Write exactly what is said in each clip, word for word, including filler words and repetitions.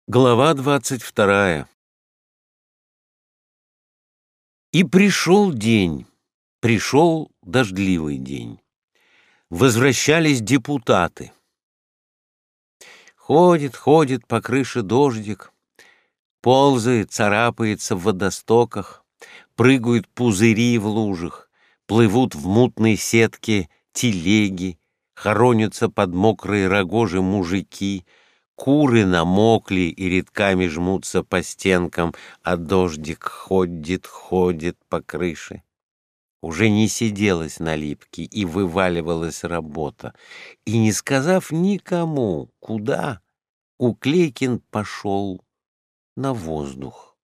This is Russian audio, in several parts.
Глава двадцать вторая. И пришел день, пришел дождливый день. Возвращались депутаты. Ходит, ходит по крыше дождик, ползает, царапается в водостоках, прыгают пузыри в лужах, плывут в мутной сетке телеги, хоронятся под мокрые рогожи мужики, куры намокли и редками жмутся по стенкам, а дождик ходит, ходит по крыше. Уже не сиделось на липке, и вываливалась работа. И, не сказав никому, куда, Уклейкин пошел на воздух.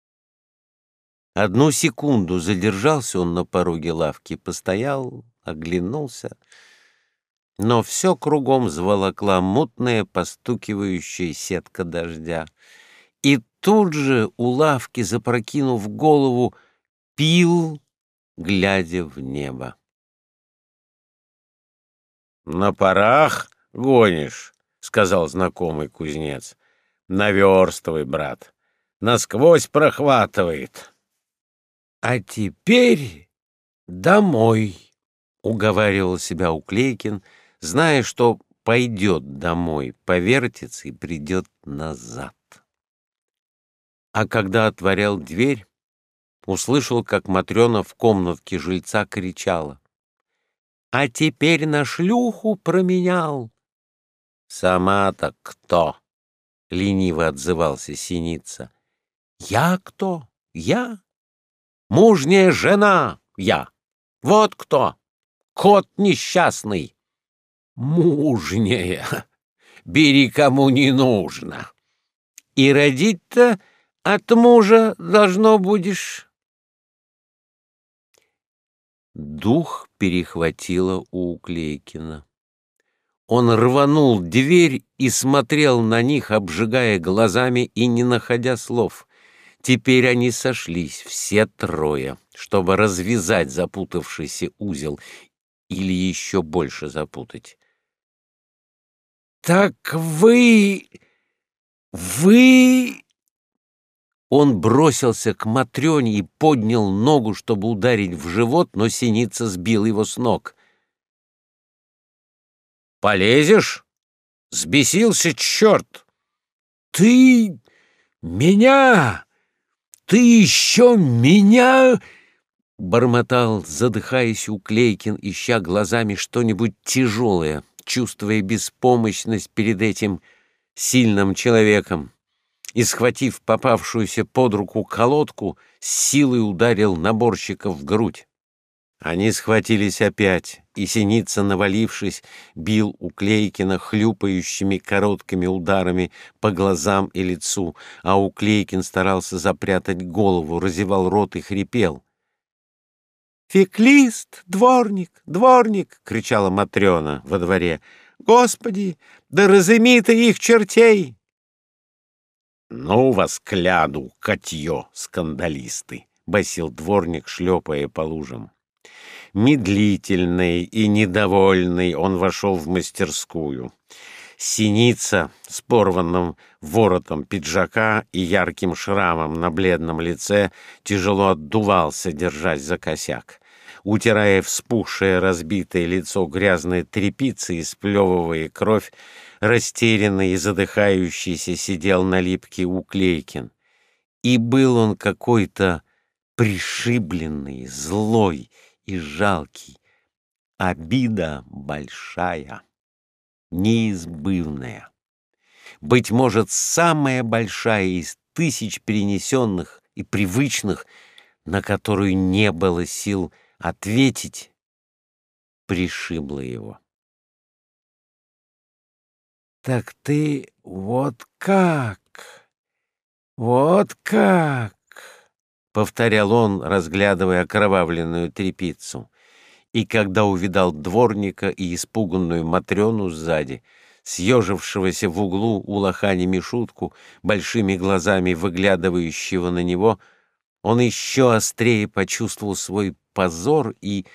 Одну секунду задержался он на пороге лавки, постоял, оглянулся, но все кругом заволокла мутная постукивающая сетка дождя. И тут же у лавки, запрокинув голову, пил, глядя в небо. — На парах гонишь, — сказал знакомый кузнец. — Наверстывай, брат, насквозь прохватывает. — А теперь домой, — уговаривал себя Уклейкин, зная, что пойдет домой, повертится и придет назад. А когда отворял дверь, услышал, как Матрена в комнатке жильца кричала: «А теперь на шлюху променял!» «Сама-то кто?» — лениво отзывался Синица. «Я кто? Я? Мужняя жена я! Вот кто! Кот несчастный!» «Мужняя! Бери, кому не нужно! И родить-то от мужа должно будешь!» Дух перехватило у Уклейкина. Он рванул дверь и смотрел на них, обжигая глазами и не находя слов. Теперь они сошлись, все трое, чтобы развязать запутавшийся узел или еще больше запутать. «Так вы... вы...» Он бросился к Матрёне и поднял ногу, чтобы ударить в живот, но Синица сбил его с ног. «Полезешь? Сбесился черт!» «Ты меня! Ты еще меня!» — бормотал, задыхаясь, Уклейкин, ища глазами что-нибудь тяжелое, чувствуя беспомощность перед этим сильным человеком, и, схватив попавшуюся под руку колодку, с силой ударил наборщика в грудь. Они схватились опять, и Синица, навалившись, бил Уклейкина хлюпающими короткими ударами по глазам и лицу, а Уклейкин старался запрятать голову, разевал рот и хрипел. «Феклист! Дворник! Дворник!» — кричала Матрена во дворе. «Господи, да разыми ты их чертей!» «Ну вас кляду, котье, скандалисты!» — басил дворник, шлепая по лужам. Медлительный и недовольный он вошел в мастерскую. Синица с порванным воротом пиджака и ярким шрамом на бледном лице тяжело отдувался, держась за косяк. Утирая вспухшее разбитое лицо грязной тряпицей и сплевывая кровь, растерянный и задыхающийся сидел на липке Уклейкин. И был он какой-то пришибленный, злой и жалкий. Обида большая, неизбывная. Быть может, самая большая из тысяч перенесенных и привычных, на которую не было сил ответить, пришибла его. «Так ты вот как, вот как!» — повторял он, разглядывая окровавленную тряпицу. И когда увидал дворника и испуганную Матрёну сзади, съежившегося в углу у лохани Мишутку, большими глазами выглядывающего на него, он еще острее почувствовал свой позор и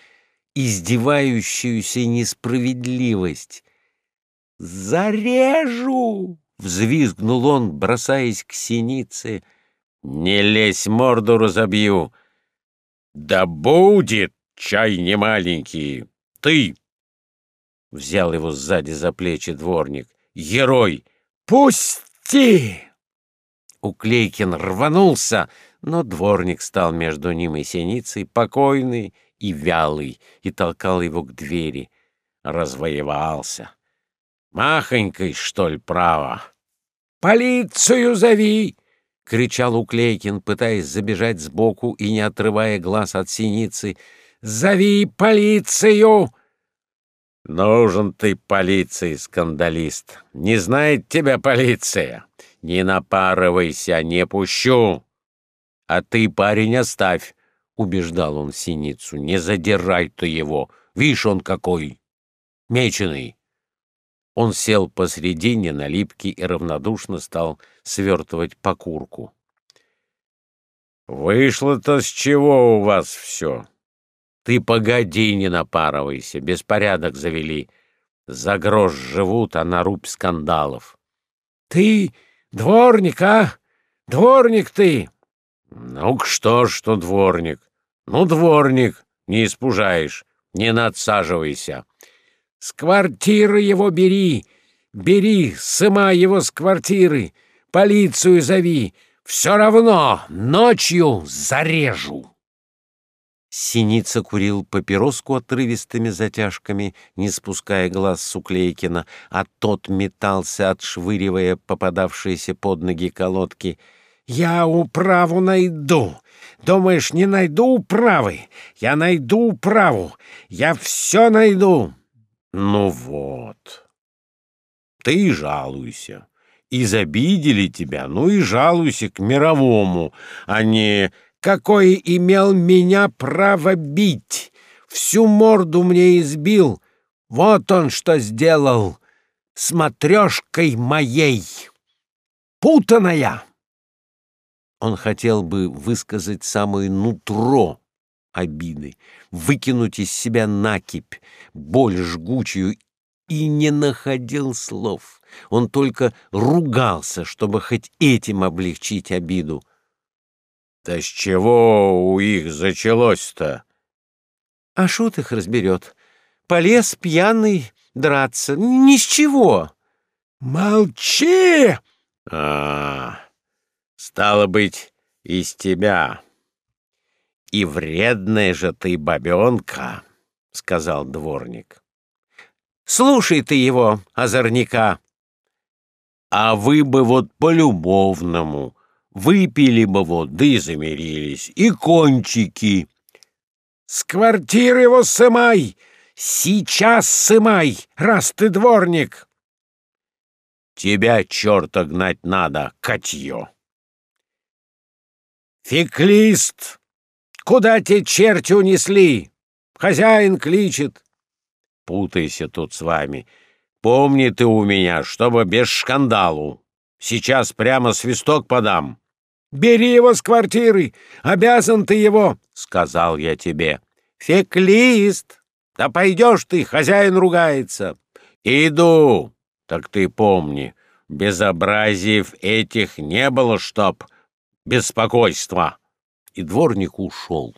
издевающуюся несправедливость. «Зарежу! взвизгнул он, бросаясь к Синице. «Не лезь, морду разобью!» «Да будет, чай не маленький! Ты!» — взял его сзади за плечи дворник. «Герой! Пусти!» Уклейкин рванулся, но дворник стал между ним и Синицей, покойный и вялый, и толкал его к двери. Развоевался. «Махонькой, что ли, право?» «Полицию зови!» — кричал Уклейкин, пытаясь забежать сбоку и не отрывая глаз от Синицы. «Зови полицию!» «Нужен ты полиции, скандалист! Не знает тебя полиция! Не напарывайся, не пущу! А ты, парень, оставь!» — убеждал он Синицу. «Не задирай ты его! Вишь он какой! Меченый!» Он сел посредине на липке и равнодушно стал свертывать покурку. «Вышло-то с чего у вас все? Ты погоди, не напарывайся, беспорядок завели. За грош живут, а на рубь скандалов». «Ты дворник, а? Дворник ты!» «Ну-ка что ж, что дворник? Ну, дворник, не испужаешь, не надсаживайся. С квартиры его бери, бери, сымай его с квартиры, полицию зови, все равно ночью зарежу». Синица курил папироску отрывистыми затяжками, не спуская глаз с Уклейкина, а тот метался, отшвыривая попадавшиеся под ноги колодки. «Я управу найду! Думаешь, не найду управы? Я найду управу! Я все найду!» «Ну вот, ты и жалуйся. Изобидели тебя, ну и жалуйся к мировому, а не какое имел меня право бить. Всю морду мне избил. Вот он что сделал с матрешкой моей. Путаная!» Он хотел бы высказать самое нутро обиды, выкинуть из себя накипь, боль жгучую, и не находил слов. Он только ругался, чтобы хоть этим облегчить обиду. «Да с чего у их зачалось-то?» «А шут их разберет. Полез пьяный драться. Ни с чего». «Молчи!» «А, стало быть, из тебя. И вредная же ты бабенка», — сказал дворник. «Слушай ты его, озорника». «А вы бы вот по-любовному выпили бы вот, да и замирились, и кончики». «С квартиры его сымай! Сейчас сымай, раз ты дворник!» «Тебя, черта, гнать надо, котье!» «Феклист! Куда те черти унесли? Хозяин кличет». «Путайся тут с вами. Помни ты у меня, чтобы без шкандалу. Сейчас прямо свисток подам». «Бери его с квартиры! Обязан ты его!» — сказал я тебе. «Феклист! Да пойдешь ты, хозяин ругается». «Иду! Так ты помни, безобразиев этих не было, чтоб беспокойства». И дворник ушел.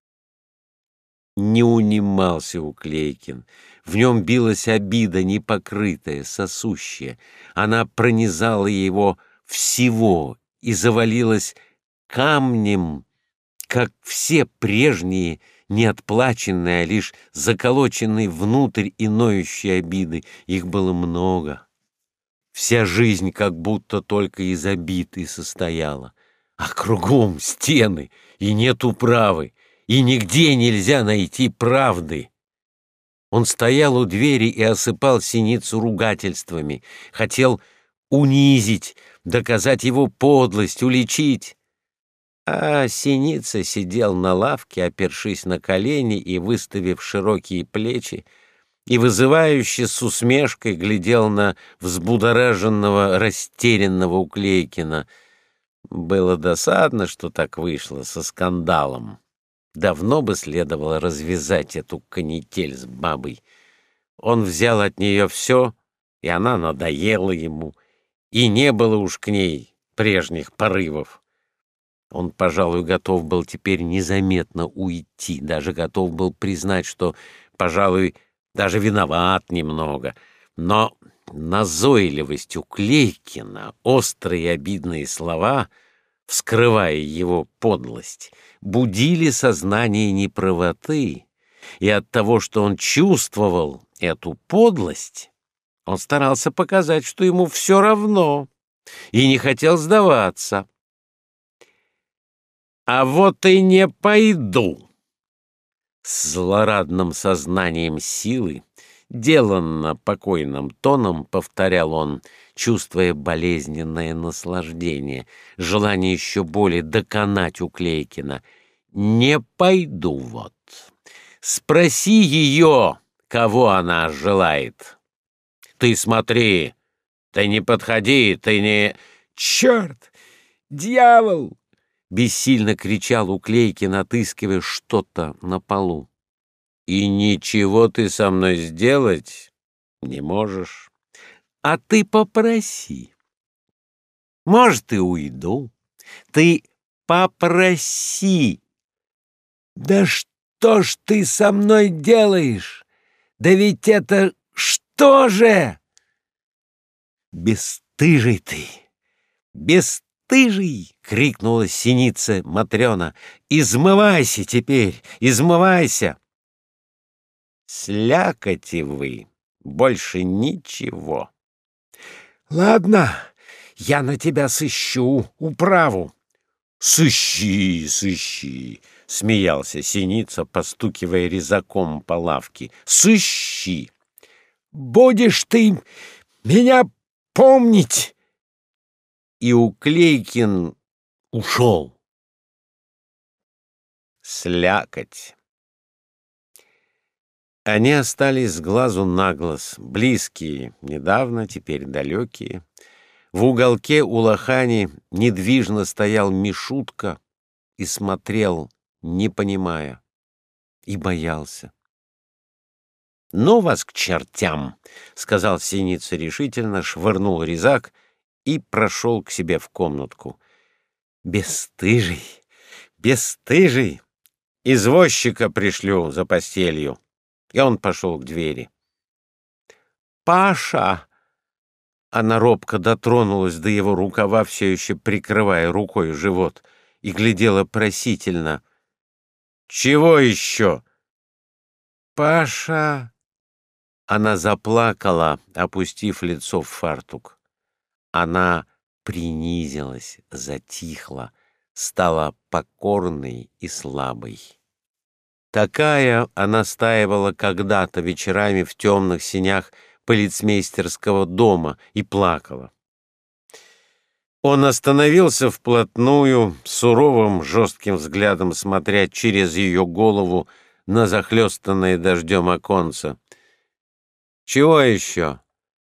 Не унимался Уклейкин. В нем билась обида непокрытая, сосущая. Она пронизала его всего и завалилась камнем, как все прежние, не отплаченные, а лишь заколоченные внутрь и ноющие обиды. Их было много. Вся жизнь как будто только из обид и состояла. А кругом стены, и нет управы, и нигде нельзя найти правды. Он стоял у двери и осыпал Синицу ругательствами, хотел унизить, доказать его подлость, уличить. А Синица сидел на лавке, опершись на колени и выставив широкие плечи, и вызывающе с усмешкой глядел на взбудораженного, растерянного Уклейкина. Было досадно, что так вышло, со скандалом. Давно бы следовало развязать эту канитель с бабой. Он взял от нее все, и она надоела ему, и не было уж к ней прежних порывов. Он, пожалуй, готов был теперь незаметно уйти, даже готов был признать, что, пожалуй, даже виноват немного. Но назойливость Уклейкина, острые и обидные слова, вскрывая его подлость, будили сознание неправоты, и от того, что он чувствовал эту подлость, он старался показать, что ему все равно, и не хотел сдаваться. «А вот и не пойду!» С злорадным сознанием силы, деланно покойным тоном повторял он, чувствуя болезненное наслаждение, желание еще более доконать Уклейкина. «Не пойду вот. Спроси ее, кого она желает. Ты смотри, ты не подходи, ты не...» «Черт! Дьявол!» — бессильно кричал Уклейкин, отыскивая что-то на полу. «И ничего ты со мной сделать не можешь. А ты попроси. Может, и уйду. Ты попроси». «Да что ж ты со мной делаешь? Да ведь это что же?» «Бесстыжий ты! Бесстыжий!» — крикнула синица Матрена. «Измывайся теперь! Измывайся!» «Слякоти вы! Больше ничего!» «Ладно, я на тебя сыщу управу». «Сыщи, сыщи!» — смеялся синица, постукивая резаком по лавке. «Сыщи! Будешь ты меня помнить!» И Уклейкин ушел. Слякоть. Они остались с глазу на глаз, близкие, недавно, теперь далекие. В уголке у лохани недвижно стоял Мишутка и смотрел, не понимая, и боялся. «Ну вас к чертям!» — сказал синица решительно, швырнул резак и прошел к себе в комнатку. «Бесстыжий! Бесстыжий! Извозчика пришлю за постелью!» И он пошел к двери. «Паша!» Она робко дотронулась до его рукава, все еще прикрывая рукой живот, и глядела просительно. «Чего еще?» «Паша!» Она заплакала, опустив лицо в фартук. Она принизилась, затихла, стала покорной и слабой. Такая она стаивала когда-то вечерами в темных сенях полицмейстерского дома и плакала. Он остановился вплотную, суровым жестким взглядом смотря через ее голову на захлестанное дождем оконце. «Чего еще?»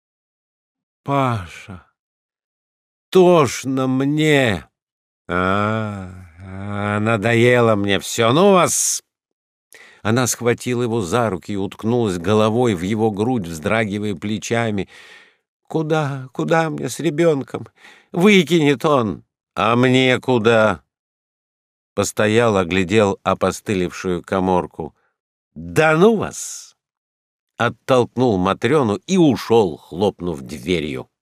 «Паша, тошно мне!» «А, а, надоело мне все, ну вас!» Она схватила его за руки и уткнулась головой в его грудь, вздрагивая плечами. «Куда, куда мне с ребенком? Выкинет он!» «А мне куда?» Постоял, оглядел опостылевшую каморку. «Да ну вас!» Оттолкнул Матрену и ушел, хлопнув дверью.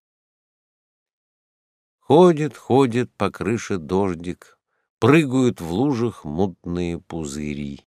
Ходит, ходит по крыше дождик, прыгают в лужах мутные пузыри.